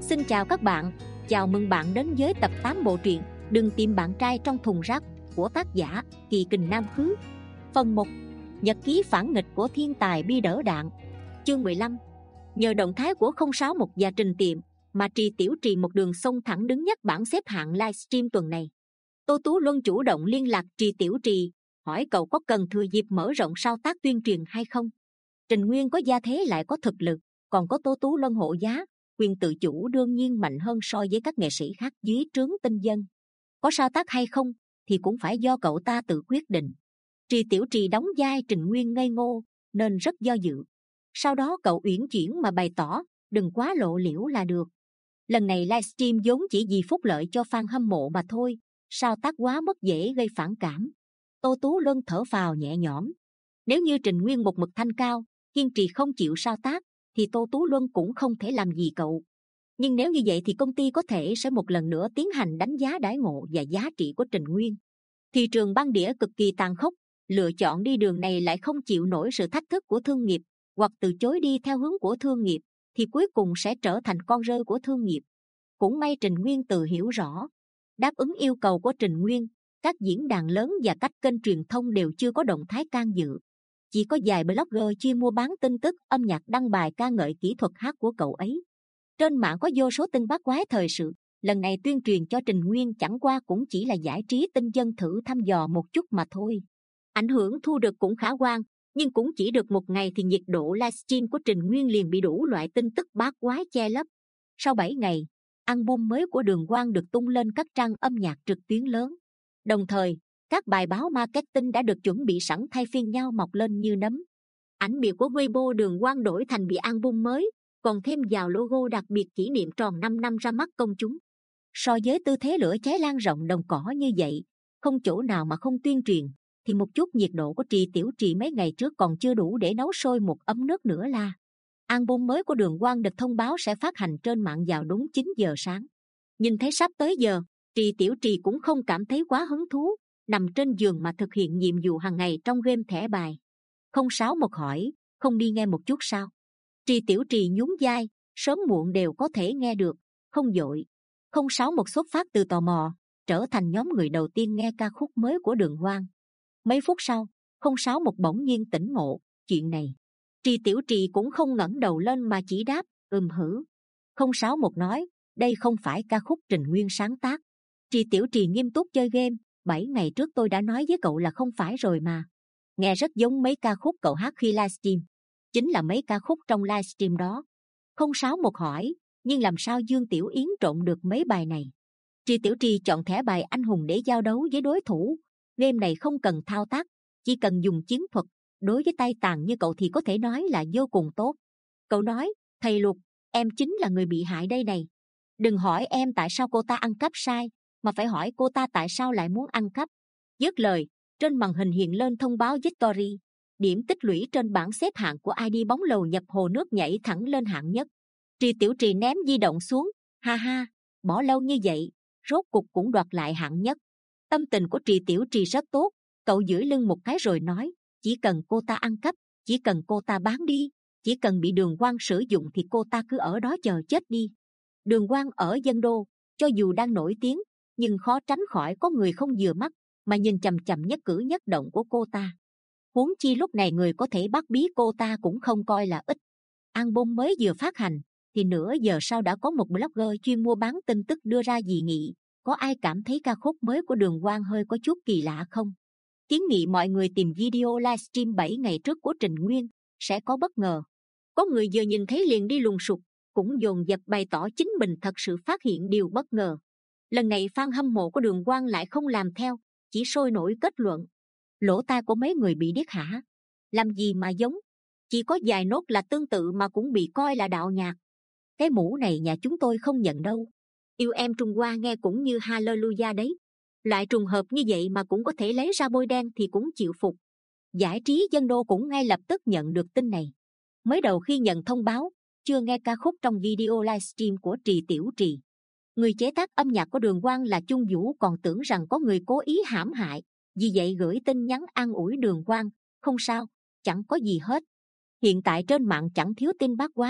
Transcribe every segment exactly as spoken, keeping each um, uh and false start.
Xin chào các bạn, chào mừng bạn đến với tập tám bộ truyện Đừng tìm bạn trai trong thùng rác của tác giả Kỳ Kình Nam Khứ. Phần một. Nhật ký phản nghịch của thiên tài bi đỡ đạn. Chương mười lăm. Nhờ động thái của không sáu một và Trình Tiệm mà Trì Tiểu Trì một đường sông thẳng đứng nhất bảng xếp hạng livestream tuần này. Tô Tú Luân chủ động liên lạc Trì Tiểu Trì, hỏi cậu có cần thừa dịp mở rộng sao tác tuyên truyền hay không. Trình Nguyên có gia thế lại có thực lực, còn có Tô Tú Luân hộ giá, quyền tự chủ đương nhiên mạnh hơn so với các nghệ sĩ khác dưới trướng tinh dân. Có sao tác hay không thì cũng phải do cậu ta tự quyết định. Trì Tiểu Trì đóng vai Trình Nguyên ngây ngô nên rất do dự. Sau đó cậu uyển chuyển mà bày tỏ đừng quá lộ liễu là được. Lần này livestream vốn chỉ vì phúc lợi cho fan hâm mộ mà thôi, sao tác quá mất dễ gây phản cảm. Tô Tú Luân thở phào nhẹ nhõm. Nếu như Trình Nguyên một mực thanh cao, kiên trì không chịu sao tác, thì Tô Tú Luân cũng không thể làm gì cậu. Nhưng nếu như vậy thì công ty có thể sẽ một lần nữa tiến hành đánh giá đãi ngộ và giá trị của Trình Nguyên. Thị trường băng đĩa cực kỳ tàn khốc, lựa chọn đi đường này lại không chịu nổi sự thách thức của thương nghiệp, hoặc từ chối đi theo hướng của thương nghiệp, thì cuối cùng sẽ trở thành con rơi của thương nghiệp. Cũng may Trình Nguyên tự hiểu rõ, đáp ứng yêu cầu của Trình Nguyên, các diễn đàn lớn và các kênh truyền thông đều chưa có động thái can dự. Chỉ có vài blogger chuyên mua bán tin tức âm nhạc đăng bài ca ngợi kỹ thuật hát của cậu ấy. Trên mạng có vô số tin bắt quái thời sự, lần này tuyên truyền cho Trình Nguyên chẳng qua cũng chỉ là giải trí tinh dân thử thăm dò một chút mà thôi. Ảnh hưởng thu được cũng khả quan, nhưng cũng chỉ được một ngày thì nhiệt độ livestream của Trình Nguyên liền bị đủ loại tin tức bát quái che lấp. Sau bảy ngày, album mới của Đường Quang được tung lên các trang âm nhạc trực tuyến lớn. Đồng thời, các bài báo marketing đã được chuẩn bị sẵn thay phiên nhau mọc lên như nấm. Ảnh bìa của Weibo Đường Quang đổi thành bìa album mới, còn thêm vào logo đặc biệt kỷ niệm tròn năm năm ra mắt công chúng. So với tư thế lửa cháy lan rộng đồng cỏ như vậy, không chỗ nào mà không tuyên truyền, thì một chút nhiệt độ của Trì Tiểu Trì mấy ngày trước còn chưa đủ để nấu sôi một ấm nước nữa là. Album mới của Đường Quang được thông báo sẽ phát hành trên mạng vào đúng chín giờ sáng. Nhìn thấy sắp tới giờ, Trì Tiểu Trì cũng không cảm thấy quá hứng thú, nằm trên giường mà thực hiện nhiệm vụ hàng ngày trong game thẻ bài. Không sáu một hỏi, không đi nghe một chút sao? Trì Tiểu Trì nhún vai, sớm muộn đều có thể nghe được, không vội. Không sáu một xuất phát từ tò mò, trở thành nhóm người đầu tiên nghe ca khúc mới của Đường Quang. Mấy phút sau, không sáu một bỗng nhiên tỉnh ngộ, chuyện này. Trì Tiểu Trì cũng không ngẩng đầu lên mà chỉ đáp, ừm hử. Không sáu một nói, đây không phải ca khúc Trình Nguyên sáng tác. Trì Tiểu Trì nghiêm túc chơi game, bảy ngày trước tôi đã nói với cậu là không phải rồi mà. Nghe rất giống mấy ca khúc cậu hát khi livestream. Chính là mấy ca khúc trong livestream đó. Không sáu một hỏi, nhưng làm sao Dương Tiểu Yến trộn được mấy bài này? Trì Tiểu Trì chọn thẻ bài anh hùng để giao đấu với đối thủ. Game này không cần thao tác, chỉ cần dùng chiến thuật. Đối với tay tàn như cậu thì có thể nói là vô cùng tốt. Cậu nói, thầy Lục, em chính là người bị hại đây này. Đừng hỏi em tại sao cô ta ăn cắp sai, mà phải hỏi cô ta tại sao lại muốn ăn cắp. Dứt lời, trên màn hình hiện lên thông báo Victory. Điểm tích lũy trên bảng xếp hạng của i đê bóng lầu nhập hồ nước nhảy thẳng lên hạng nhất. Trì Tiểu Trì ném di động xuống, ha ha, bỏ lâu như vậy, rốt cục cũng đoạt lại hạng nhất. Tâm tình của Trì Tiểu Trì rất tốt, cậu duỗi lưng một cái rồi nói, chỉ cần cô ta ăn cắp, chỉ cần cô ta bán đi, chỉ cần bị Đường Quang sử dụng thì cô ta cứ ở đó chờ chết đi. Đường Quang ở Dân Đô, cho dù đang nổi tiếng, nhưng khó tránh khỏi có người không vừa mắt mà nhìn chằm chằm nhất cử nhất động của cô ta. Huống chi lúc này người có thể bắt bí cô ta cũng không coi là ít. Album mới vừa phát hành thì nửa giờ sau đã có một blogger chuyên mua bán tin tức đưa ra dị nghị. Có ai cảm thấy ca khúc mới của Đường Quang hơi có chút kỳ lạ không? Kiến nghị mọi người tìm video livestream bảy ngày trước của Trình Nguyên sẽ có bất ngờ. Có người vừa nhìn thấy liền đi lùng sục, cũng dồn dập bày tỏ chính mình thật sự phát hiện điều bất ngờ. Lần này fan hâm mộ của Đường Quang lại không làm theo, chỉ sôi nổi kết luận. Lỗ tai của mấy người bị điếc hả? Làm gì mà giống? Chỉ có vài nốt là tương tự mà cũng bị coi là đạo nhạc. Cái mũ này nhà chúng tôi không nhận đâu. Yêu em Trung Hoa nghe cũng như Hallelujah đấy. Loại trùng hợp như vậy mà cũng có thể lấy ra bôi đen thì cũng chịu phục. Giải trí Dân Đô cũng ngay lập tức nhận được tin này. Mới đầu khi nhận thông báo, chưa nghe ca khúc trong video livestream của Trì Tiểu Trì. Người chế tác âm nhạc của Đường Quang là Chung Vũ còn tưởng rằng có người cố ý hãm hại, vì vậy gửi tin nhắn an ủi Đường Quang, không sao, chẳng có gì hết. Hiện tại trên mạng chẳng thiếu tin bát quái,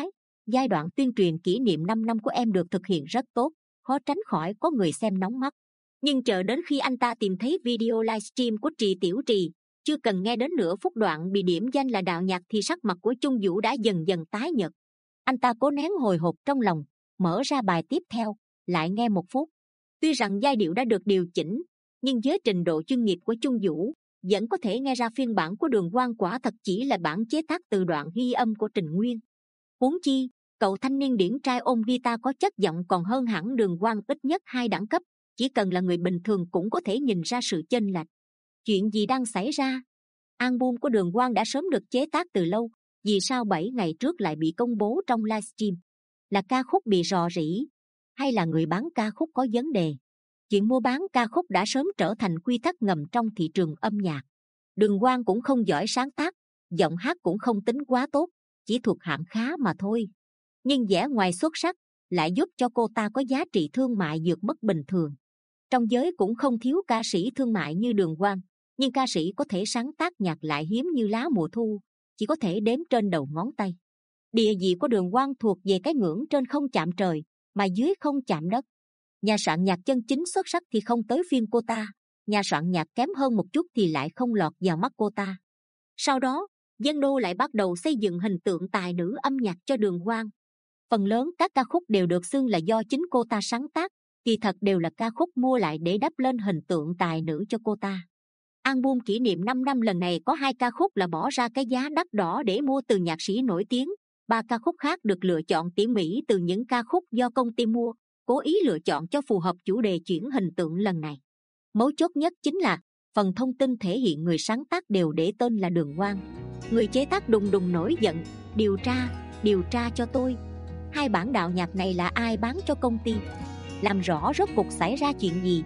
giai đoạn tuyên truyền kỷ niệm 5 năm của em được thực hiện rất tốt, khó tránh khỏi có người xem nóng mắt. Nhưng chờ đến khi anh ta tìm thấy video livestream của Trì Tiểu Trì, chưa cần nghe đến nửa phút đoạn bị điểm danh là đạo nhạc thì sắc mặt của Chung Vũ đã dần dần tái nhợt. Anh ta cố nén hồi hộp trong lòng, mở ra bài tiếp theo, lại nghe một phút. Tuy rằng giai điệu đã được điều chỉnh, nhưng với trình độ chuyên nghiệp của Chung Vũ, vẫn có thể nghe ra phiên bản của Đường Quang quả thật chỉ là bản chế tác từ đoạn ghi âm của Trình Nguyên. Huống chi, cậu thanh niên điển trai ôm guitar có chất giọng còn hơn hẳn Đường Quang ít nhất hai đẳng cấp, chỉ cần là người bình thường cũng có thể nhìn ra sự chênh lệch. Chuyện gì đang xảy ra? Album của Đường Quang đã sớm được chế tác từ lâu, vì sao bảy ngày trước lại bị công bố trong livestream? Là ca khúc bị rò rỉ, hay là người bán ca khúc có vấn đề? Chuyện mua bán ca khúc đã sớm trở thành quy tắc ngầm trong thị trường âm nhạc. Đường Quang cũng không giỏi sáng tác, giọng hát cũng không tính quá tốt, chỉ thuộc hạng khá mà thôi. Nhưng vẻ ngoài xuất sắc lại giúp cho cô ta có giá trị thương mại vượt mức bình thường. Trong giới cũng không thiếu ca sĩ thương mại như Đường Quang, nhưng ca sĩ có thể sáng tác nhạc lại hiếm như lá mùa thu, chỉ có thể đếm trên đầu ngón tay. Địa vị của Đường Quang thuộc về cái ngưỡng trên không chạm trời, mà dưới không chạm đất. Nhà soạn nhạc chân chính xuất sắc thì không tới phiên cô ta, nhà soạn nhạc kém hơn một chút thì lại không lọt vào mắt cô ta. Sau đó, Dân Đô lại bắt đầu xây dựng hình tượng tài nữ âm nhạc cho Đường Quang. Phần lớn các ca khúc đều được xưng là do chính cô ta sáng tác, kỳ thật đều là ca khúc mua lại để đắp lên hình tượng tài nữ cho cô ta. Album kỷ niệm 5 năm lần này có hai ca khúc là bỏ ra cái giá đắt đỏ để mua từ nhạc sĩ nổi tiếng, ba ca khúc khác được lựa chọn tỉ mỉ từ những ca khúc do công ty mua, cố ý lựa chọn cho phù hợp chủ đề chuyển hình tượng lần này. Mấu chốt nhất chính là phần thông tin thể hiện người sáng tác đều để tên là Đường Quang. Người chế tác đùng đùng nổi giận, điều tra, điều tra cho tôi. Hai bản đạo nhạc này là ai bán cho công ty? Làm rõ rốt cuộc xảy ra chuyện gì?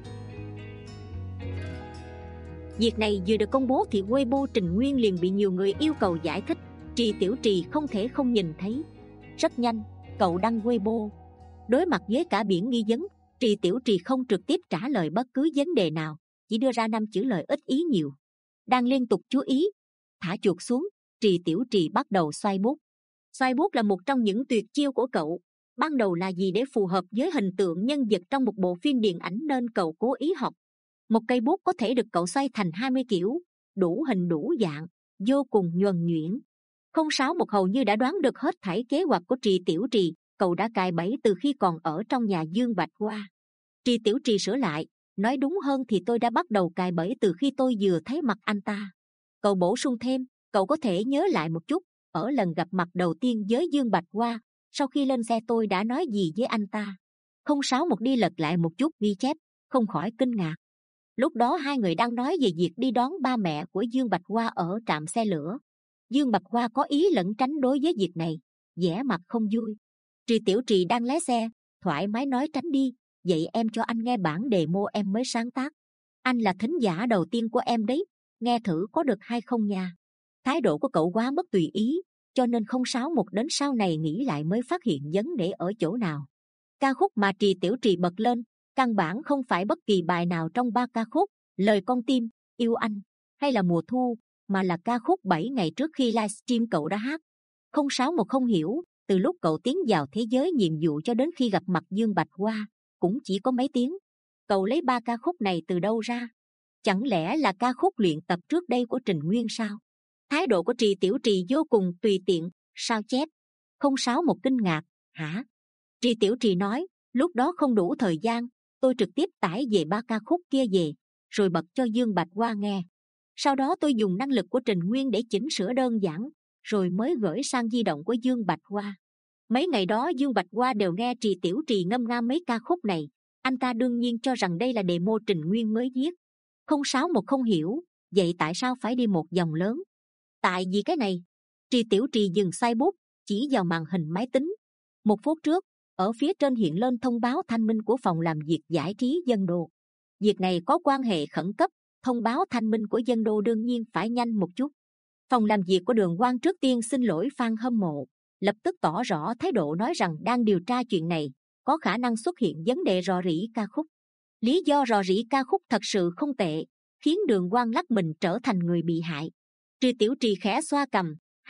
Việc này vừa được công bố thì Weibo Trình Nguyên liền bị nhiều người yêu cầu giải thích. Trì Tiểu Trì không thể không nhìn thấy. Rất nhanh, cậu đăng Weibo. Đối mặt với cả biển nghi vấn, Trì Tiểu Trì không trực tiếp trả lời bất cứ vấn đề nào, chỉ đưa ra năm chữ lời ít ý nhiều. Đang liên tục chú ý, thả chuột xuống, Trì Tiểu Trì bắt đầu xoay bút. Xoay bút là một trong những tuyệt chiêu của cậu. Ban đầu là gì để phù hợp với hình tượng nhân vật trong một bộ phim điện ảnh nên cậu cố ý học. Một cây bút có thể được cậu xoay thành hai mươi kiểu, đủ hình đủ dạng, vô cùng nhuần nhuyễn. Không sáu một hầu như đã đoán được hết thảy kế hoạch của Trì Tiểu Trì, cậu đã cài bẫy từ khi còn ở trong nhà Dương Bạch Hoa. Trì Tiểu Trì sửa lại, nói đúng hơn thì tôi đã bắt đầu cài bẫy từ khi tôi vừa thấy mặt anh ta. Cậu bổ sung thêm, cậu có thể nhớ lại một chút, ở lần gặp mặt đầu tiên với Dương Bạch Hoa, sau khi lên xe tôi đã nói gì với anh ta. Không sáu một đi lật lại một chút ghi chép, không khỏi kinh ngạc. Lúc đó hai người đang nói về việc đi đón ba mẹ của Dương Bạch Hoa ở trạm xe lửa. Dương Bạch Hoa có ý lẩn tránh đối với việc này, vẻ mặt không vui. Trì Tiểu Trì đang lái xe, thoải mái nói tránh đi, vậy em cho anh nghe bản demo em mới sáng tác. Anh là thính giả đầu tiên của em đấy, nghe thử có được hay không nha. Thái độ của cậu quá mất tùy ý, cho nên không sáu một đến sau này nghĩ lại mới phát hiện vấn đề ở chỗ nào. Ca khúc mà Trì Tiểu Trì bật lên, căn bản không phải bất kỳ bài nào trong ba ca khúc Lời Con Tim, Yêu Anh hay là Mùa Thu, mà là ca khúc bảy ngày trước khi livestream cậu đã hát. Không sáu một không hiểu, từ lúc cậu tiến vào thế giới nhiệm vụ cho đến khi gặp mặt Dương Bạch Hoa, cũng chỉ có mấy tiếng. Cậu lấy ba ca khúc này từ đâu ra? Chẳng lẽ là ca khúc luyện tập trước đây của Trình Nguyên sao? Thái độ của Trì Tiểu Trì vô cùng tùy tiện, sao chép. Không sáu một kinh ngạc, hả? Trì Tiểu Trì nói, lúc đó không đủ thời gian, tôi trực tiếp tải về ba ca khúc kia về, rồi bật cho Dương Bạch Hoa nghe. Sau đó tôi dùng năng lực của Trình Nguyên để chỉnh sửa đơn giản, rồi mới gửi sang di động của Dương Bạch Hoa. Mấy ngày đó Dương Bạch Hoa đều nghe Trì Tiểu Trì ngâm nga mấy ca khúc này, anh ta đương nhiên cho rằng đây là demo Trình Nguyên mới viết. Không sáu một không hiểu, vậy tại sao phải đi một dòng lớn? Tại vì cái này. Trì Tiểu Trì dừng xoay bút, chỉ vào màn hình máy tính. Một phút trước, ở phía trên hiện lên thông báo thanh minh của phòng làm việc giải trí Dân Đô. Việc này có quan hệ khẩn cấp, thông báo thanh minh của Dân Đô đương nhiên phải nhanh một chút. Phòng làm việc của Đường Quang trước tiên xin lỗi fan hâm mộ, lập tức tỏ rõ thái độ nói rằng đang điều tra chuyện này, có khả năng xuất hiện vấn đề rò rỉ ca khúc. Lý do rò rỉ ca khúc thật sự không tệ, khiến Đường Quang lắc mình trở thành người bị hại. Trì Tiểu Trì khẽ xoa cằm, há,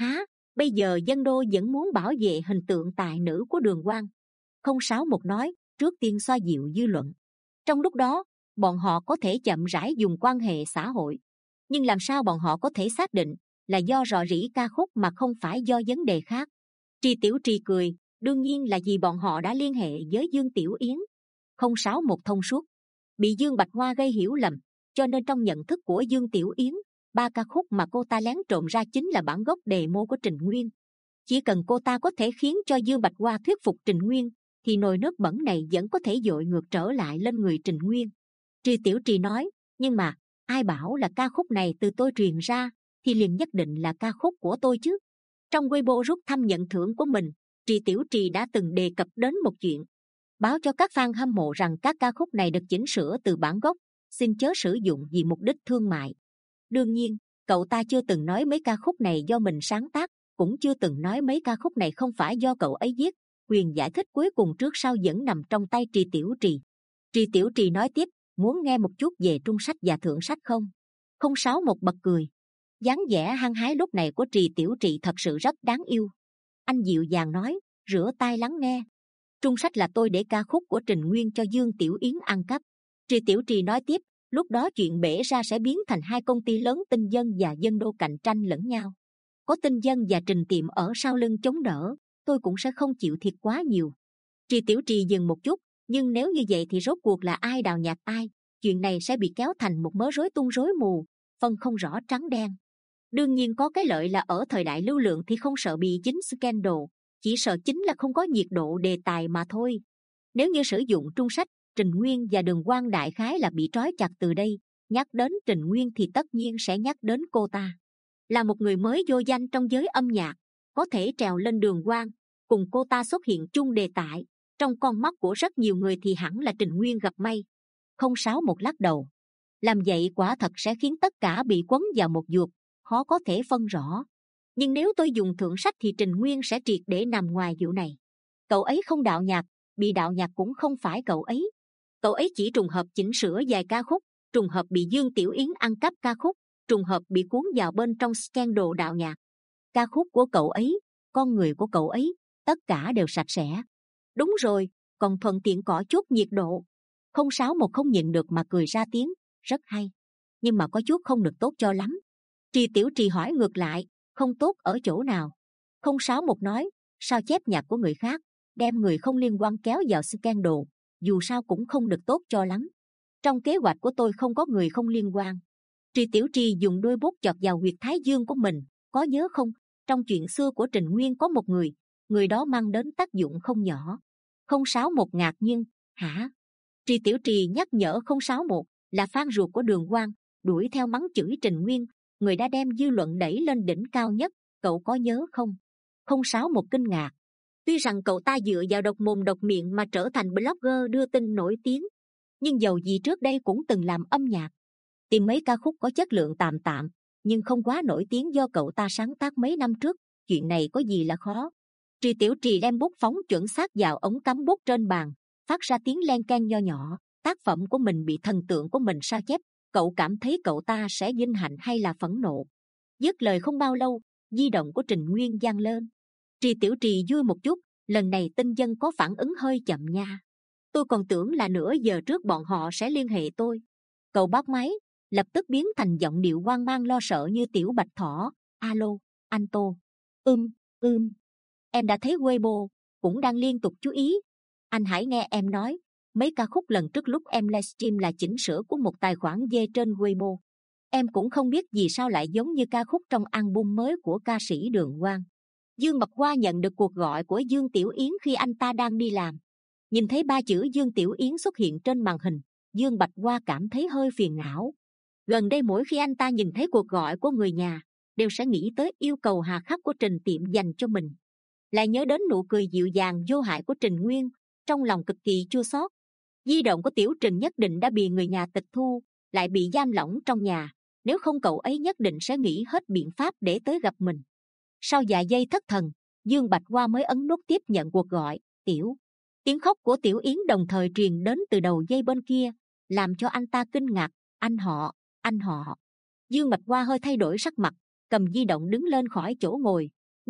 Bây giờ dân đô vẫn muốn bảo vệ hình tượng tài nữ của Đường Quang. Không sáu một nói, trước tiên xoa dịu dư luận. Trong lúc đó, bọn họ có thể chậm rãi dùng quan hệ xã hội. Nhưng làm sao bọn họ có thể xác định là do rò rỉ ca khúc mà không phải do vấn đề khác? Tri Tiểu Trì cười, đương nhiên là vì bọn họ đã liên hệ với Dương Tiểu Yến. Không sáu một thông suốt. Bị Dương Bạch Hoa gây hiểu lầm, cho nên trong nhận thức của Dương Tiểu Yến, ba ca khúc mà cô ta lén trộm ra chính là bản gốc demo của Trình Nguyên. Chỉ cần cô ta có thể khiến cho Dương Bạch Hoa thuyết phục Trình Nguyên, thì nồi nước bẩn này vẫn có thể dội ngược trở lại lên người Trình Nguyên. Tri Tiểu Trì nói, nhưng mà ai bảo là ca khúc này từ tôi truyền ra thì liền nhất định là ca khúc của tôi chứ? Trong Weibo rút thăm nhận thưởng của mình, Tri Tiểu Trì đã từng đề cập đến một chuyện, báo cho các fan hâm mộ rằng các ca khúc này được chỉnh sửa từ bản gốc, xin chớ sử dụng vì mục đích thương mại. Đương nhiên, cậu ta chưa từng nói mấy ca khúc này do mình sáng tác, cũng chưa từng nói mấy ca khúc này không phải do cậu ấy viết. Quyền giải thích cuối cùng trước sau vẫn nằm trong tay Tri Tiểu Trì. Tri Tiểu Trì nói tiếp, muốn nghe một chút về trung sách và thượng sách không? Không sáu một bật cười. Dáng vẻ hăng hái lúc này của Tri Tiểu Trì thật sự rất đáng yêu. Anh dịu dàng nói, rửa tai lắng nghe. Trung sách là tôi để ca khúc của Trình Nguyên cho Dương Tiểu Yến ăn cắp. Tri Tiểu Trì nói tiếp, lúc đó chuyện bể ra sẽ biến thành hai công ty lớn Tinh Dân và Dân Đô cạnh tranh lẫn nhau. Có Tinh Dân và Trình Tiệm ở sau lưng chống đỡ, tôi cũng sẽ không chịu thiệt quá nhiều. Tri Tiểu Trì dừng một chút, nhưng nếu như vậy thì rốt cuộc là ai đào nhạc ai? Chuyện này sẽ bị kéo thành một mớ rối tung rối mù, phân không rõ trắng đen. Đương nhiên có cái lợi là ở thời đại lưu lượng thì không sợ bị dính scandal, chỉ sợ chính là không có nhiệt độ đề tài mà thôi. Nếu như sử dụng trung sách, Trình Nguyên và Đường Quang đại khái là bị trói chặt từ đây. Nhắc đến Trình Nguyên thì tất nhiên sẽ nhắc đến cô ta. Là một người mới vô danh trong giới âm nhạc, có thể trèo lên Đường Quang, cùng cô ta xuất hiện chung đề tài, trong con mắt của rất nhiều người thì hẳn là Trình Nguyên gặp may. Không sáu một lắc đầu. Làm vậy quả thật sẽ khiến tất cả bị quấn vào một ruột, khó có thể phân rõ. Nhưng nếu tôi dùng thượng sách thì Trình Nguyên sẽ triệt để nằm ngoài vụ này. Cậu ấy không đạo nhạc, bị đạo nhạc cũng không phải cậu ấy. Cậu ấy chỉ trùng hợp chỉnh sửa vài ca khúc, trùng hợp bị Dương Tiểu Yến ăn cắp ca khúc, trùng hợp bị cuốn vào bên trong scandal đạo nhạc. Ca khúc của cậu ấy, con người của cậu ấy, tất cả đều sạch sẽ. Đúng rồi, còn thuận tiện cỏ chút nhiệt độ. Không sáu một không nhịn được mà cười ra tiếng, rất hay. Nhưng mà có chút không được tốt cho lắm. Tri Tiểu Trì hỏi ngược lại, không tốt ở chỗ nào? Không sáu một nói, sao chép nhạc của người khác, đem người không liên quan kéo vào scandal, dù sao cũng không được tốt cho lắm. Trong kế hoạch của tôi không có người không liên quan. Tri Tiểu Trì dùng đôi bút chọt vào huyệt thái dương của mình, có nhớ không? Trong chuyện xưa của Trình Nguyên có một người, người đó mang đến tác dụng không nhỏ. Không sáu một ngạc nhiên, hả? Tri Tiểu Trì nhắc nhở không sáu một là fan ruột của Đường Quang, đuổi theo mắng chửi Trình Nguyên, người đã đem dư luận đẩy lên đỉnh cao nhất, cậu có nhớ không? Không sáu một kinh ngạc. Tuy rằng cậu ta dựa vào độc mồm độc miệng mà trở thành blogger đưa tin nổi tiếng, nhưng dầu gì trước đây cũng từng làm âm nhạc, tìm mấy ca khúc có chất lượng tạm tạm, nhưng không quá nổi tiếng do cậu ta sáng tác mấy năm trước. Chuyện này có gì là khó? Tri Tiểu Trì đem bút phóng chuẩn xác vào ống cắm bút trên bàn, phát ra tiếng len keng nho nhỏ. Tác phẩm của mình bị thần tượng của mình sa chép, cậu cảm thấy cậu ta sẽ vinh hạnh hay là phẫn nộ? Dứt lời không bao lâu, di động của Trình Nguyên vang lên. Tri Tiểu Trì vui một chút, lần này Tinh Dân có phản ứng hơi chậm nha. Tôi còn tưởng là nửa giờ trước bọn họ sẽ liên hệ tôi. Cậu bắt máy, lập tức biến thành giọng điệu hoang mang lo sợ như tiểu bạch thỏ. Alo, anh Tô. Ưm, ưm. Em đã thấy Weibo, cũng đang liên tục chú ý. Anh hãy nghe em nói, mấy ca khúc lần trước lúc em livestream là chỉnh sửa của một tài khoản dê trên Weibo. Em cũng không biết vì sao lại giống như ca khúc trong album mới của ca sĩ Đường Quang. Dương Bạch Hoa nhận được cuộc gọi của Dương Tiểu Yến khi anh ta đang đi làm. Nhìn thấy ba chữ Dương Tiểu Yến xuất hiện trên màn hình, Dương Bạch Hoa cảm thấy hơi phiền não. Gần đây mỗi khi anh ta nhìn thấy cuộc gọi của người nhà, đều sẽ nghĩ tới yêu cầu hà khắc của Trình Tiệm dành cho mình. Lại nhớ đến nụ cười dịu dàng vô hại của Trình Nguyên, trong lòng cực kỳ chua xót. Di động của Tiểu Trình nhất định đã bị người nhà tịch thu, lại bị giam lỏng trong nhà. Nếu không cậu ấy nhất định sẽ nghĩ hết biện pháp để tới gặp mình. Sau vài giây thất thần, Dương Bạch Hoa mới ấn nút tiếp nhận cuộc gọi. Tiểu. Tiếng khóc của Tiểu Yến đồng thời truyền đến từ đầu dây bên kia, làm cho anh ta kinh ngạc. Anh họ, anh họ. Dương Bạch Hoa hơi thay đổi sắc mặt, cầm di động đứng lên khỏi chỗ ngồi,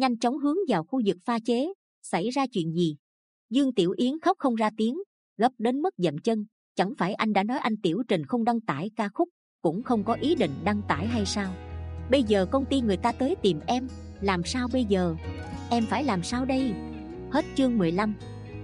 nhanh chóng hướng vào khu vực pha chế. Xảy ra chuyện gì? Dương Tiểu Yến khóc không ra tiếng, gấp đến mức dậm chân. Chẳng phải anh đã nói anh Tiểu Trình không đăng tải ca khúc, cũng không có ý định đăng tải hay sao? Bây giờ công ty người ta tới tìm em, làm sao bây giờ? Em phải làm sao đây? Hết chương mười lăm.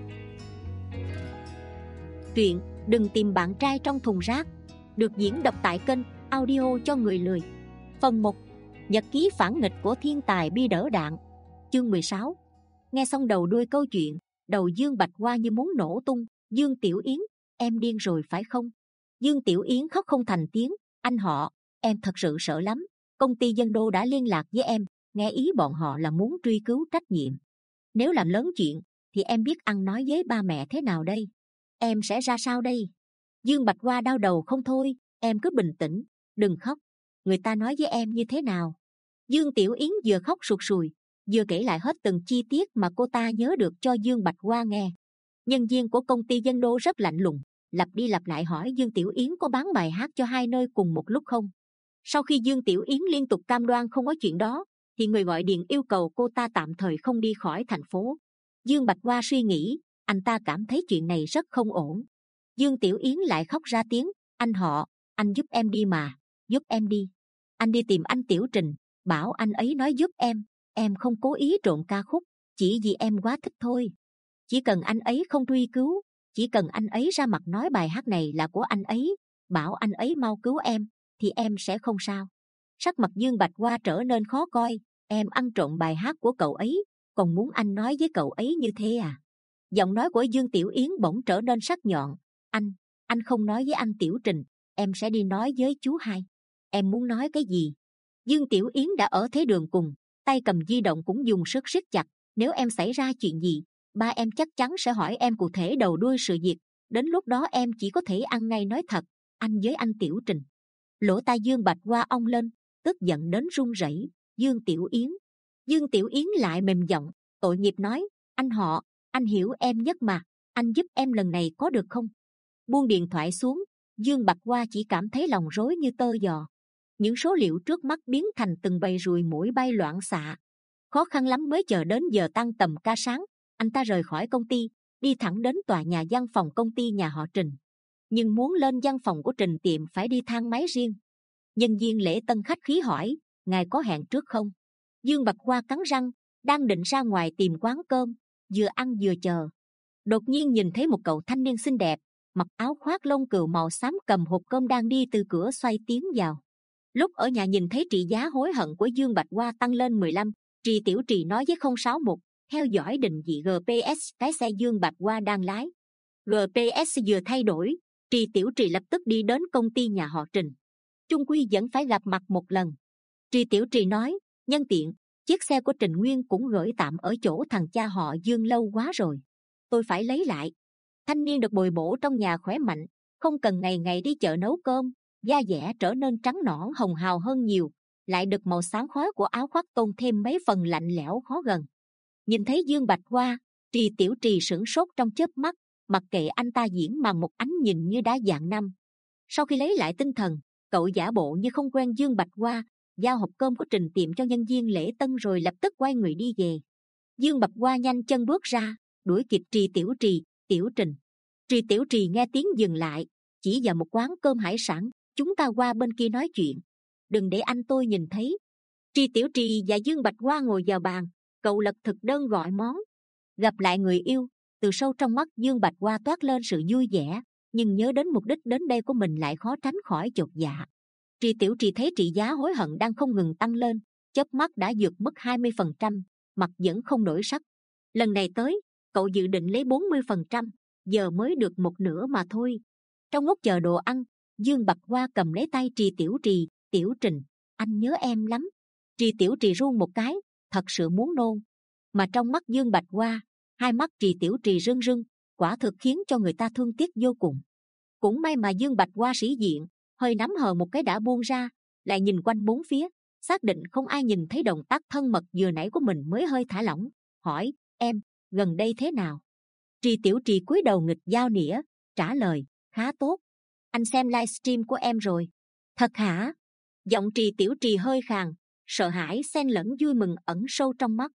Truyện Đừng Tìm Bạn Trai Trong Thùng Rác được diễn đọc tại kênh Audio Cho Người Lười. Phần một. Nhật ký phản nghịch của thiên tài bi đỡ đạn. Chương mười sáu. Nghe xong đầu đuôi câu chuyện, đầu Dương Bạch Hoa như muốn nổ tung. Dương Tiểu Yến, em điên rồi phải không? Dương Tiểu Yến khóc không thành tiếng. Anh họ, em thật sự sợ lắm. Công ty Dân Đô đã liên lạc với em, nghe ý bọn họ là muốn truy cứu trách nhiệm. Nếu làm lớn chuyện thì em biết ăn nói với ba mẹ thế nào đây? Em sẽ ra sao đây? Dương Bạch Hoa đau đầu không thôi. Em cứ bình tĩnh, đừng khóc. Người ta nói với em như thế nào? Dương Tiểu Yến vừa khóc sụt sùi, vừa kể lại hết từng chi tiết mà cô ta nhớ được cho Dương Bạch Hoa nghe. Nhân viên của công ty Dân Đô rất lạnh lùng, lặp đi lặp lại hỏi Dương Tiểu Yến có bán bài hát cho hai nơi cùng một lúc không. Sau khi Dương Tiểu Yến liên tục cam đoan không có chuyện đó, thì người gọi điện yêu cầu cô ta tạm thời không đi khỏi thành phố. Dương Bạch Hoa suy nghĩ, anh ta cảm thấy chuyện này rất không ổn. Dương Tiểu Yến lại khóc ra tiếng. Anh họ, anh giúp em đi mà, giúp em đi. Anh đi tìm anh Tiểu Trình, bảo anh ấy nói giúp em. Em không cố ý trộn ca khúc, chỉ vì em quá thích thôi. Chỉ cần anh ấy không truy cứu, chỉ cần anh ấy ra mặt nói bài hát này là của anh ấy, bảo anh ấy mau cứu em, thì em sẽ không sao. Sắc mặt Dương Bạch Hoa trở nên khó coi. Em ăn trộm bài hát của cậu ấy, còn muốn anh nói với cậu ấy như thế à? Giọng nói của Dương Tiểu Yến bỗng trở nên sắc nhọn. Anh, anh không nói với anh Tiểu Trình, em sẽ đi nói với chú hai. Em muốn nói cái gì? Dương Tiểu Yến đã ở thế đường cùng, tay cầm di động cũng dùng sức siết chặt. Nếu em xảy ra chuyện gì, ba em chắc chắn sẽ hỏi em cụ thể đầu đuôi sự việc. Đến lúc đó em chỉ có thể ăn ngay nói thật, anh với anh Tiểu Trình. Lỗ tai Dương Bạch Hoa ong lên, tức giận đến run rẩy. Dương Tiểu Yến. Dương Tiểu Yến lại mềm giọng, tội nghiệp nói, anh họ, anh hiểu em nhất mà, anh giúp em lần này có được không? Buông điện thoại xuống, Dương Bạch Hoa chỉ cảm thấy lòng rối như tơ giò. Những số liệu trước mắt biến thành từng bầy ruồi muỗi bay loạn xạ. Khó khăn lắm mới chờ đến giờ tăng tầm ca sáng, anh ta rời khỏi công ty, đi thẳng đến tòa nhà văn phòng công ty nhà họ Trình. Nhưng muốn lên văn phòng của Trình Tiệm phải đi thang máy riêng. Nhân viên lễ tân khách khí hỏi, ngài có hẹn trước không? Dương Bạch Hoa cắn răng, đang định ra ngoài tìm quán cơm, vừa ăn vừa chờ. Đột nhiên nhìn thấy một cậu thanh niên xinh đẹp, mặc áo khoác lông cừu màu xám cầm hộp cơm đang đi từ cửa xoay tiến vào. Lúc ở nhà nhìn thấy trị giá hối hận của Dương Bạch Hoa tăng lên mười lăm, Trì Tiểu Trì nói với không sáu một, theo dõi định vị giê pê ét cái xe Dương Bạch Hoa đang lái. giê pê ét vừa thay đổi, Trì Tiểu Trì lập tức đi đến công ty nhà họ Trình. Chung quy vẫn phải gặp mặt một lần. Trì Tiểu Trì nói, nhân tiện, chiếc xe của Trình Nguyên cũng gửi tạm ở chỗ thằng cha họ Dương lâu quá rồi, tôi phải lấy lại. Thanh niên được bồi bổ trong nhà khỏe mạnh, không cần ngày ngày đi chợ nấu cơm, da dẻ trở nên trắng nõn hồng hào hơn nhiều, lại được màu sáng khói của áo khoác tôn thêm mấy phần lạnh lẽo khó gần. Nhìn thấy Dương Bạch Hoa, Trì Tiểu Trì sửng sốt trong chớp mắt, mặc kệ anh ta diễn bằng một ánh nhìn như đá dạng năm. Sau khi lấy lại tinh thần, cậu giả bộ như không quen Dương Bạch Hoa, giao hộp cơm của Trình Tiệm cho nhân viên lễ tân rồi lập tức quay người đi về. Dương Bạch Hoa nhanh chân bước ra, đuổi kịp Trì Tiểu Trì. Tiểu Trình. Trì Tiểu Trì nghe tiếng dừng lại, chỉ vào một quán cơm hải sản, chúng ta qua bên kia nói chuyện, đừng để anh tôi nhìn thấy. Trì Tiểu Trì và Dương Bạch Hoa ngồi vào bàn, cậu lật thực đơn gọi món. Gặp lại người yêu, từ sâu trong mắt Dương Bạch Hoa toát lên sự vui vẻ, nhưng nhớ đến mục đích đến đây của mình lại khó tránh khỏi chột dạ. Trì Tiểu Trì thấy trị giá hối hận đang không ngừng tăng lên, chớp mắt đã vượt mức hai mươi phần trăm, mặt vẫn không đổi sắc. Lần này tới, cậu dự định lấy bốn mươi phần trăm, giờ mới được một nửa mà thôi. Trong lúc chờ đồ ăn, Dương Bạch Hoa cầm lấy tay Trì Tiểu Trì. Tiểu Trình, anh nhớ em lắm. Trì Tiểu Trì run một cái, thật sự muốn nôn. Mà trong mắt Dương Bạch Hoa, hai mắt Trì Tiểu Trì rưng rưng, quả thực khiến cho người ta thương tiếc vô cùng. Cũng may mà Dương Bạch Hoa sĩ diện, hơi nắm hờ một cái đã buông ra, lại nhìn quanh bốn phía, xác định không ai nhìn thấy động tác thân mật vừa nãy của mình mới hơi thả lỏng, hỏi, em, gần đây thế nào? Trì Tiểu Trì cúi đầu nghịch dao nĩa, trả lời, khá tốt. Anh xem livestream của em rồi. Thật hả? Giọng Trì Tiểu Trì hơi khàn, sợ hãi xen lẫn vui mừng ẩn sâu trong mắt.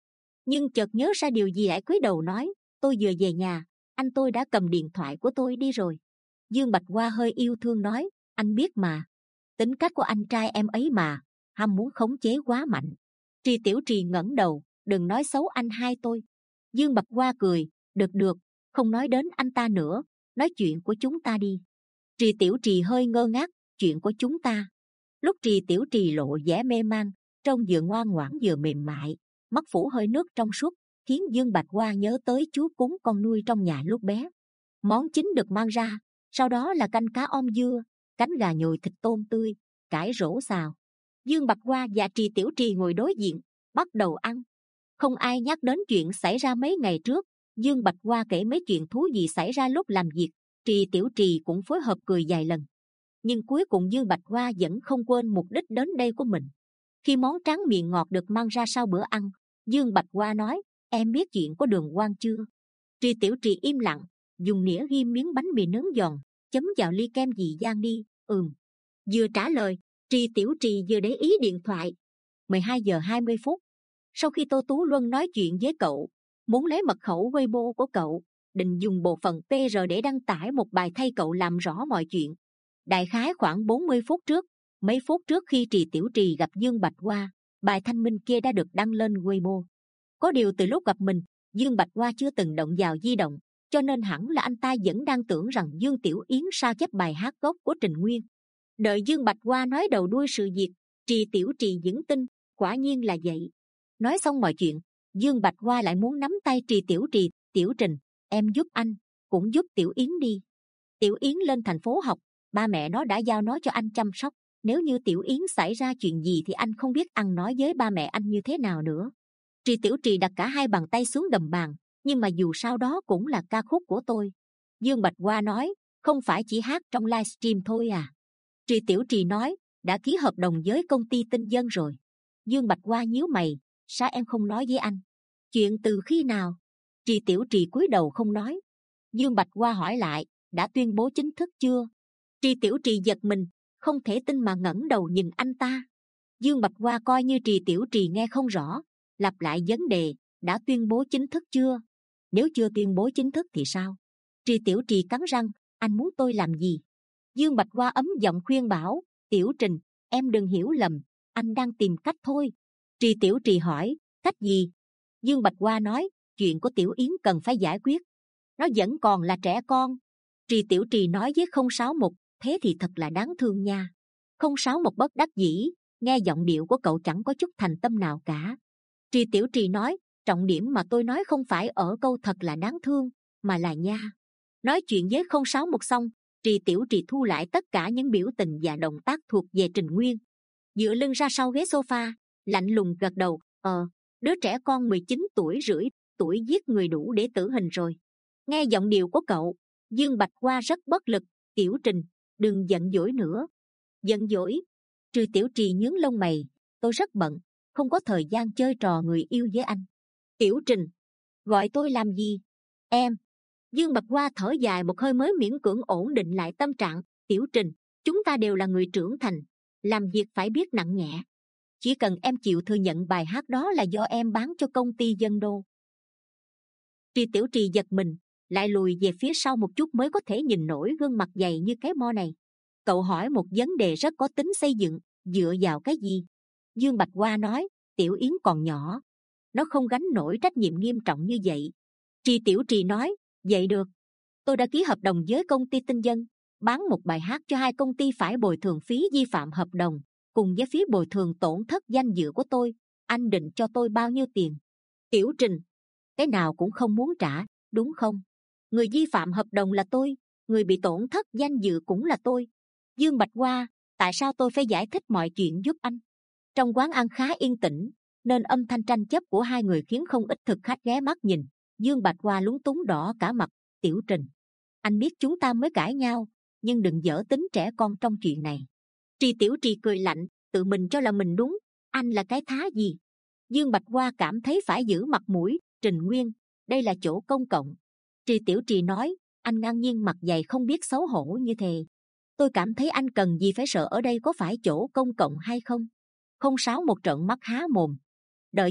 Nhưng chợt nhớ ra điều gì lại cúi đầu nói, tôi vừa về nhà, anh tôi đã cầm điện thoại của tôi đi rồi. Dương Bạch Hoa hơi yêu thương nói, anh biết mà, tính cách của anh trai em ấy mà, ham muốn khống chế quá mạnh. Tri Tiểu Trì ngẩng đầu, đừng nói xấu anh hai tôi. Dương Bạch Hoa cười, được được, không nói đến anh ta nữa, nói chuyện của chúng ta đi. Tri Tiểu Trì hơi ngơ ngác, chuyện của chúng ta. Lúc Tri Tiểu Trì lộ vẻ mê man, trông vừa ngoan ngoãn vừa mềm mại, mắt phủ hơi nước trong suốt, khiến Dương Bạch Hoa nhớ tới chú cúng con nuôi trong nhà lúc bé. Món chính được mang ra, sau đó là canh cá om dưa, cánh gà nhồi thịt tôm tươi, cải rổ xào. Dương Bạch Hoa và Tri Tiểu Trì ngồi đối diện, bắt đầu ăn. Không ai nhắc đến chuyện xảy ra mấy ngày trước. Dương Bạch Hoa kể mấy chuyện thú vị xảy ra lúc làm việc, Tri Tiểu Trì cũng phối hợp cười vài lần. Nhưng cuối cùng Dương Bạch Hoa vẫn không quên mục đích đến đây của mình. Khi món tráng miệng ngọt được mang ra sau bữa ăn, Dương Bạch Hoa nói, em biết chuyện của Đường Quang chưa? Tri Tiểu Trì im lặng, dùng nĩa ghim miếng bánh mì nướng giòn, chấm vào ly kem dị dang đi. Ừm. Vừa trả lời, Tri Tiểu Trì vừa để ý điện thoại. mười hai giờ hai mươi phút. Sau khi Tô Tú Luân nói chuyện với cậu, muốn lấy mật khẩu Weibo của cậu, định dùng bộ phận pê rờ để đăng tải một bài thay cậu làm rõ mọi chuyện. Đại khái khoảng bốn mươi phút trước, mấy phút trước khi Tri Tiểu Trì gặp Dương Bạch Hoa, bài thanh minh kia đã được đăng lên Weibo. Có điều từ lúc gặp mình, Dương Bạch Hoa chưa từng động vào di động, cho nên hẳn là anh ta vẫn đang tưởng rằng Dương Tiểu Yến sao chép bài hát gốc của Trình Nguyên. Đợi Dương Bạch Hoa nói đầu đuôi sự việc, Tri Tiểu Trì vững tin, quả nhiên là vậy. Nói xong mọi chuyện, Dương Bạch Hoa lại muốn nắm tay Tri Tiểu Trì, Tiểu Trình, em giúp anh, cũng giúp Tiểu Yến đi. Tiểu Yến lên thành phố học, ba mẹ nó đã giao nó cho anh chăm sóc. Nếu như Tiểu Yến xảy ra chuyện gì thì anh không biết ăn nói với ba mẹ anh như thế nào nữa. Tri Tiểu Trì đặt cả hai bàn tay xuống gầm bàn, nhưng mà dù sao đó cũng là ca khúc của tôi. Dương Bạch Hoa nói, không phải chỉ hát trong livestream thôi à? Tri Tiểu Trì nói, đã ký hợp đồng với công ty Tinh Dân rồi. Dương Bạch Hoa nhíu mày, sao em không nói với anh? Chuyện từ khi nào? Tri Tiểu Trì cúi đầu không nói. Dương Bạch Hoa hỏi lại, đã tuyên bố chính thức chưa? Tri Tiểu Trì giật mình, không thể tin mà ngẩng đầu nhìn anh ta. Dương Bạch Hoa coi như Tri Tiểu Trì nghe không rõ, lặp lại vấn đề, đã tuyên bố chính thức chưa? Nếu chưa tuyên bố chính thức thì sao? Tri Tiểu Trì cắn răng, anh muốn tôi làm gì? Dương Bạch Hoa ấm giọng khuyên bảo, Tiểu Trình, em đừng hiểu lầm, anh đang tìm cách thôi. Tri Tiểu Trì hỏi, cách gì? Dương Bạch Hoa nói, chuyện của Tiểu Yến cần phải giải quyết. Nó vẫn còn là trẻ con. Tri Tiểu Trì nói với không sáu một, thế thì thật là đáng thương nha. Không sáu một bất đắc dĩ, nghe giọng điệu của cậu chẳng có chút thành tâm nào cả. Tri Tiểu Trì nói, trọng điểm mà tôi nói không phải ở câu thật là đáng thương, mà là nha. Nói chuyện với không sáu một xong, Tri Tiểu Trì thu lại tất cả những biểu tình và động tác thuộc về Trình Nguyên. Dựa lưng ra sau ghế sofa, lạnh lùng gật đầu, ờ, đứa trẻ con mười chín tuổi rưỡi, tuổi giết người đủ để tử hình rồi. Nghe giọng điệu của cậu, Dương Bạch Hoa rất bất lực. Tiểu Trình, đừng giận dỗi nữa. Giận dỗi? Tri Tiểu Trì nhướng lông mày, tôi rất bận, không có thời gian chơi trò người yêu với anh. Tiểu Trình, gọi tôi làm gì? Em. Dương Bạch Hoa thở dài một hơi mới miễn cưỡng ổn định lại tâm trạng. Tiểu Trình, chúng ta đều là người trưởng thành, làm việc phải biết nặng nhẹ. Chỉ cần em chịu thừa nhận bài hát đó là do em bán cho công ty Dân Đô. Tri Tiểu Trì giật mình, lại lùi về phía sau một chút mới có thể nhìn nổi gương mặt dày như cái mo này. Cậu hỏi một vấn đề rất có tính xây dựng, dựa vào cái gì? Dương Bạch Hoa nói, Tiểu Yến còn nhỏ, nó không gánh nổi trách nhiệm nghiêm trọng như vậy. Tri Tiểu Trì nói, vậy được, tôi đã ký hợp đồng với công ty Tinh Dân, bán một bài hát cho hai công ty phải bồi thường phí vi phạm hợp đồng, cùng với phí bồi thường tổn thất danh dự của tôi. Anh định cho tôi bao nhiêu tiền? Tiểu Trình, cái nào cũng không muốn trả, đúng không? Người vi phạm hợp đồng là tôi, người bị tổn thất danh dự cũng là tôi. Dương Bạch Hoa, tại sao tôi phải giải thích mọi chuyện giúp anh? Trong quán ăn khá yên tĩnh, nên âm thanh tranh chấp của hai người khiến không ít thực khách ghé mắt nhìn. Dương Bạch Hoa lúng túng đỏ cả mặt. Tiểu Trình, anh biết chúng ta mới cãi nhau, nhưng đừng dở tính trẻ con trong chuyện này. Tri Tiểu Trì cười lạnh, tự mình cho là mình đúng, anh là cái thá gì? Dương Bạch Hoa cảm thấy phải giữ mặt mũi. Trình Nguyên, đây là chỗ công cộng. Tri Tiểu Trì nói, anh ngang nhiên mặt dày không biết xấu hổ như thế. Tôi cảm thấy anh cần gì phải sợ, ở đây có phải chỗ công cộng hay không? Không sáu một trợn mắt há mồm. Đợi chút,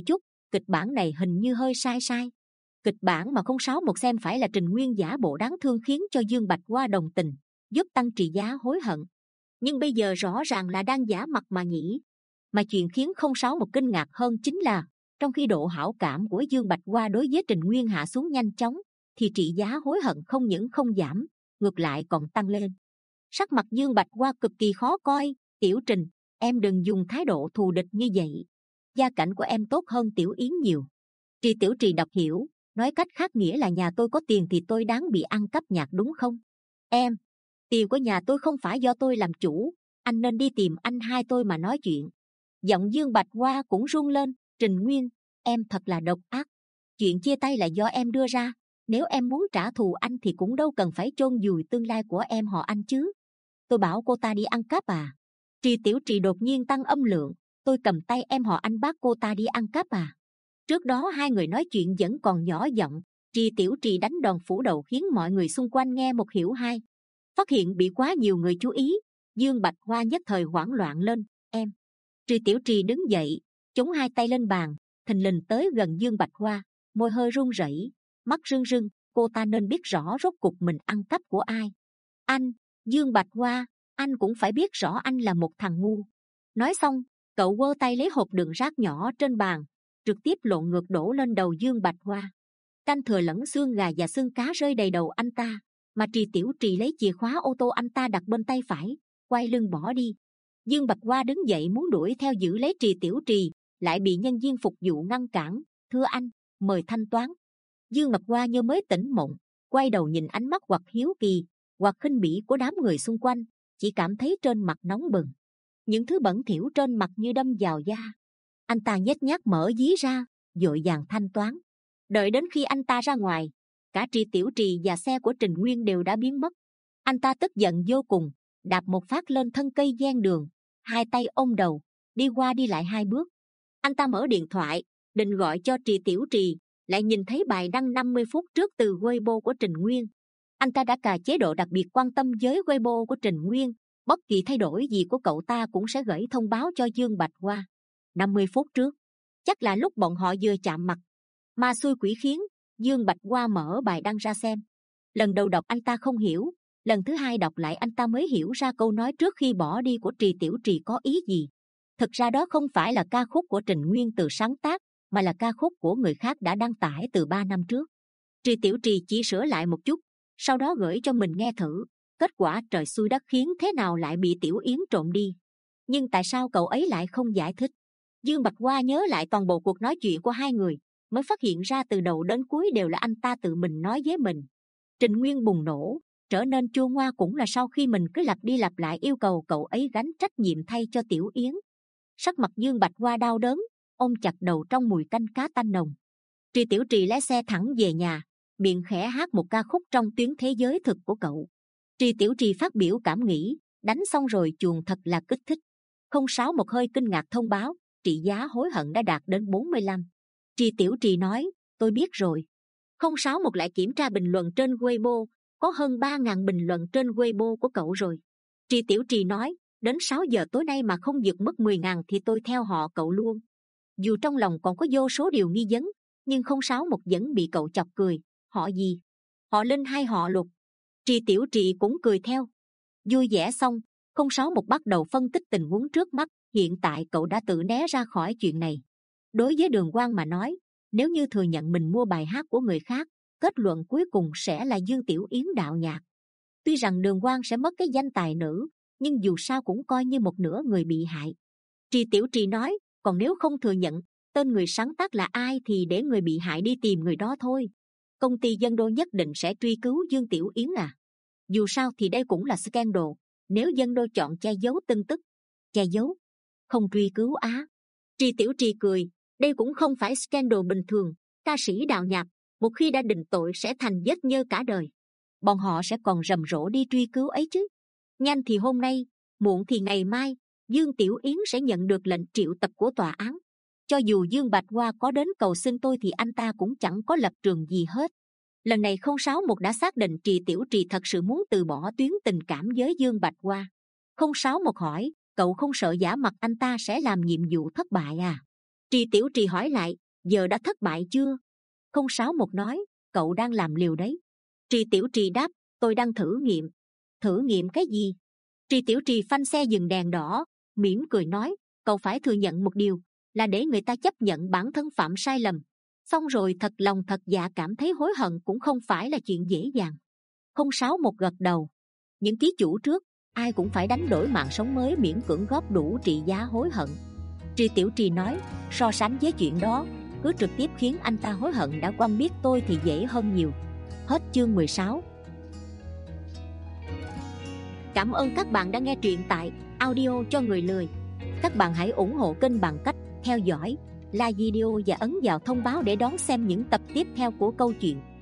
kịch bản này hình như hơi sai sai. Kịch bản mà không sáu một xem phải là Trình Nguyên giả bộ đáng thương khiến cho Dương Bạch Hoa đồng tình, giúp tăng trị giá hối hận. Nhưng bây giờ rõ ràng là đang giả mặt mà nhỉ. Mà chuyện khiến không sáu một kinh ngạc hơn chính là, trong khi độ hảo cảm của Dương Bạch Hoa đối với Trình Nguyên hạ xuống nhanh chóng, thì trị giá hối hận không những không giảm, ngược lại còn tăng lên. Sắc mặt Dương Bạch Hoa cực kỳ khó coi. Tiểu Trình, em đừng dùng thái độ thù địch như vậy. Gia cảnh của em tốt hơn Tiểu Yến nhiều. Trì Tiểu Trì đọc hiểu, nói cách khác nghĩa là nhà tôi có tiền thì tôi đáng bị ăn cắp nhạc đúng không? Em, tiền của nhà tôi không phải do tôi làm chủ, anh nên đi tìm anh hai tôi mà nói chuyện. Giọng Dương Bạch Hoa cũng run lên. Trình Nguyên, em thật là độc ác. Chuyện chia tay là do em đưa ra. Nếu em muốn trả thù anh thì cũng đâu cần phải chôn vùi tương lai của em họ anh chứ. Tôi bảo cô ta đi ăn cắp à? Trì Tiểu Trì đột nhiên tăng âm lượng. Tôi cầm tay em họ anh bắt cô ta đi ăn cắp à? Trước đó hai người nói chuyện vẫn còn nhỏ giọng. Trì Tiểu Trì đánh đòn phủ đầu khiến mọi người xung quanh nghe một hiểu hai. Phát hiện bị quá nhiều người chú ý, Dương Bạch Hoa nhất thời hoảng loạn lên. Em. Trì Tiểu Trì đứng dậy, chống hai tay lên bàn, thình lình tới gần Dương Bạch Hoa, môi hơi run rẩy, mắt rưng rưng. Cô ta nên biết rõ rốt cục mình ăn cắp của ai. Anh, Dương Bạch Hoa, anh cũng phải biết rõ anh là một thằng ngu. Nói xong, cậu quơ tay lấy hộp đựng rác nhỏ trên bàn, trực tiếp lộn ngược đổ lên đầu Dương Bạch Hoa. Canh thừa lẫn xương gà và xương cá rơi đầy đầu anh ta, mà Trì Tiểu Trì lấy chìa khóa ô tô anh ta đặt bên tay phải, quay lưng bỏ đi. Dương Bạch Hoa đứng dậy muốn đuổi theo giữ lấy Trì Tiểu Trì, lại bị nhân viên phục vụ ngăn cản. Thưa anh, mời thanh toán. Dương Bạch Hoa như mới tỉnh mộng, quay đầu nhìn ánh mắt hoặc hiếu kỳ, hoặc khinh bỉ của đám người xung quanh, chỉ cảm thấy trên mặt nóng bừng. Những thứ bẩn thỉu trên mặt như đâm vào da. Anh ta nhếch nhác mở ví ra, vội vàng thanh toán. Đợi đến khi anh ta ra ngoài, cả Trì Tiểu Trì và xe của Trình Nguyên đều đã biến mất. Anh ta tức giận vô cùng, đạp một phát lên thân cây ven đường, hai tay ôm đầu, đi qua đi lại hai bước. Anh ta mở điện thoại, định gọi cho Trì Tiểu Trì, lại nhìn thấy bài đăng năm mươi phút trước từ Weibo của Trình Nguyên. Anh ta đã cài chế độ đặc biệt quan tâm với Weibo của Trình Nguyên, bất kỳ thay đổi gì của cậu ta cũng sẽ gửi thông báo cho Dương Bạch Hoa. năm mươi phút trước, chắc là lúc bọn họ vừa chạm mặt. Ma xui quỷ khiến, Dương Bạch Hoa mở bài đăng ra xem. Lần đầu đọc anh ta không hiểu, lần thứ hai đọc lại anh ta mới hiểu ra câu nói trước khi bỏ đi của Trì Tiểu Trì có ý gì. Thực ra đó không phải là ca khúc của Trình Nguyên tự sáng tác, mà là ca khúc của người khác đã đăng tải từ ba năm trước. Trì Tiểu Trì chỉ sửa lại một chút, sau đó gửi cho mình nghe thử. Kết quả trời xui đất khiến thế nào lại bị Tiểu Yến trộm đi. Nhưng tại sao cậu ấy lại không giải thích? Dương Bạch Hoa nhớ lại toàn bộ cuộc nói chuyện của hai người, mới phát hiện ra từ đầu đến cuối đều là anh ta tự mình nói với mình. Trình Nguyên bùng nổ, trở nên chua ngoa cũng là sau khi mình cứ lặp đi lặp lại yêu cầu cậu ấy gánh trách nhiệm thay cho Tiểu Yến. Sắc mặt Dương Bạch Hoa đau đớn, ôm chặt đầu trong mùi canh cá tanh nồng. Trì Tiểu Trì lái xe thẳng về nhà, miệng khẽ hát một ca khúc trong tuyến thế giới thực của cậu. Trì Tiểu Trì phát biểu cảm nghĩ, đánh xong rồi chuồng thật là kích thích. Không sáu một hơi kinh ngạc thông báo, trị giá hối hận đã đạt đến bốn mươi lăm. Trì Tiểu Trì nói, tôi biết rồi. Không sáu một lại kiểm tra bình luận trên Weibo, có hơn ba nghìn bình luận trên Weibo của cậu rồi. Trì Tiểu Trì nói, đến sáu giờ tối nay mà không vượt mức mười nghìn thì tôi theo họ cậu luôn. Dù trong lòng còn có vô số điều nghi vấn, nhưng không sáu một vẫn bị cậu chọc cười. Họ gì? Họ Linh hay họ Lục? Trì Tiểu Trì cũng cười theo. Vui vẻ xong, không sáu một bắt đầu phân tích tình huống trước mắt. Hiện tại cậu đã tự né ra khỏi chuyện này. Đối với Đường Quang mà nói, nếu như thừa nhận mình mua bài hát của người khác, kết luận cuối cùng sẽ là Dương Tiểu Yến đạo nhạc. Tuy rằng Đường Quang sẽ mất cái danh tài nữ, nhưng dù sao cũng coi như một nửa người bị hại. Trì Tiểu Trì nói, còn nếu không thừa nhận tên người sáng tác là ai thì để người bị hại đi tìm người đó thôi. Công ty Dân Đô nhất định sẽ truy cứu Dương Tiểu Yến à? Dù sao thì đây cũng là scandal. Nếu Dân Đô chọn che giấu tin tức, che giấu, không truy cứu á? Trì Tiểu Trì cười, đây cũng không phải scandal bình thường. Ca sĩ đạo nhạc, một khi đã định tội sẽ thành vết nhơ cả đời. Bọn họ sẽ còn rầm rộ đi truy cứu ấy chứ. Nhanh thì hôm nay, muộn thì ngày mai, Dương Tiểu Yến sẽ nhận được lệnh triệu tập của tòa án. Cho dù Dương Bạch Hoa có đến cầu xin tôi thì anh ta cũng chẳng có lập trường gì hết. Lần này không sáu một đã xác định Trì Tiểu Trì thật sự muốn từ bỏ tuyến tình cảm với Dương Bạch Hoa. Không sáu một hỏi, cậu không sợ giả mặt anh ta sẽ làm nhiệm vụ thất bại à? Trì Tiểu Trì hỏi lại, giờ đã thất bại chưa? Không sáu một nói, cậu đang làm liều đấy. Trì Tiểu Trì đáp, tôi đang thử nghiệm. Thử nghiệm cái gì? Trì Tiểu Trì phanh xe dừng đèn đỏ, mỉm cười nói, cậu phải thừa nhận một điều, là để người ta chấp nhận bản thân phạm sai lầm. Xong rồi thật lòng thật dạ cảm thấy hối hận cũng không phải là chuyện dễ dàng. Không sáu một gật đầu. Những ký chủ trước, ai cũng phải đánh đổi mạng sống mới miễn cưỡng góp đủ trị giá hối hận. Trì Tiểu Trì nói, so sánh với chuyện đó, cứ trực tiếp khiến anh ta hối hận đã quen biết tôi thì dễ hơn nhiều. Hết chương mười sáu. Cảm ơn các bạn đã nghe truyện tại audio cho người lười. Các bạn hãy ủng hộ kênh bằng cách theo dõi, like video và ấn vào thông báo để đón xem những tập tiếp theo của câu chuyện.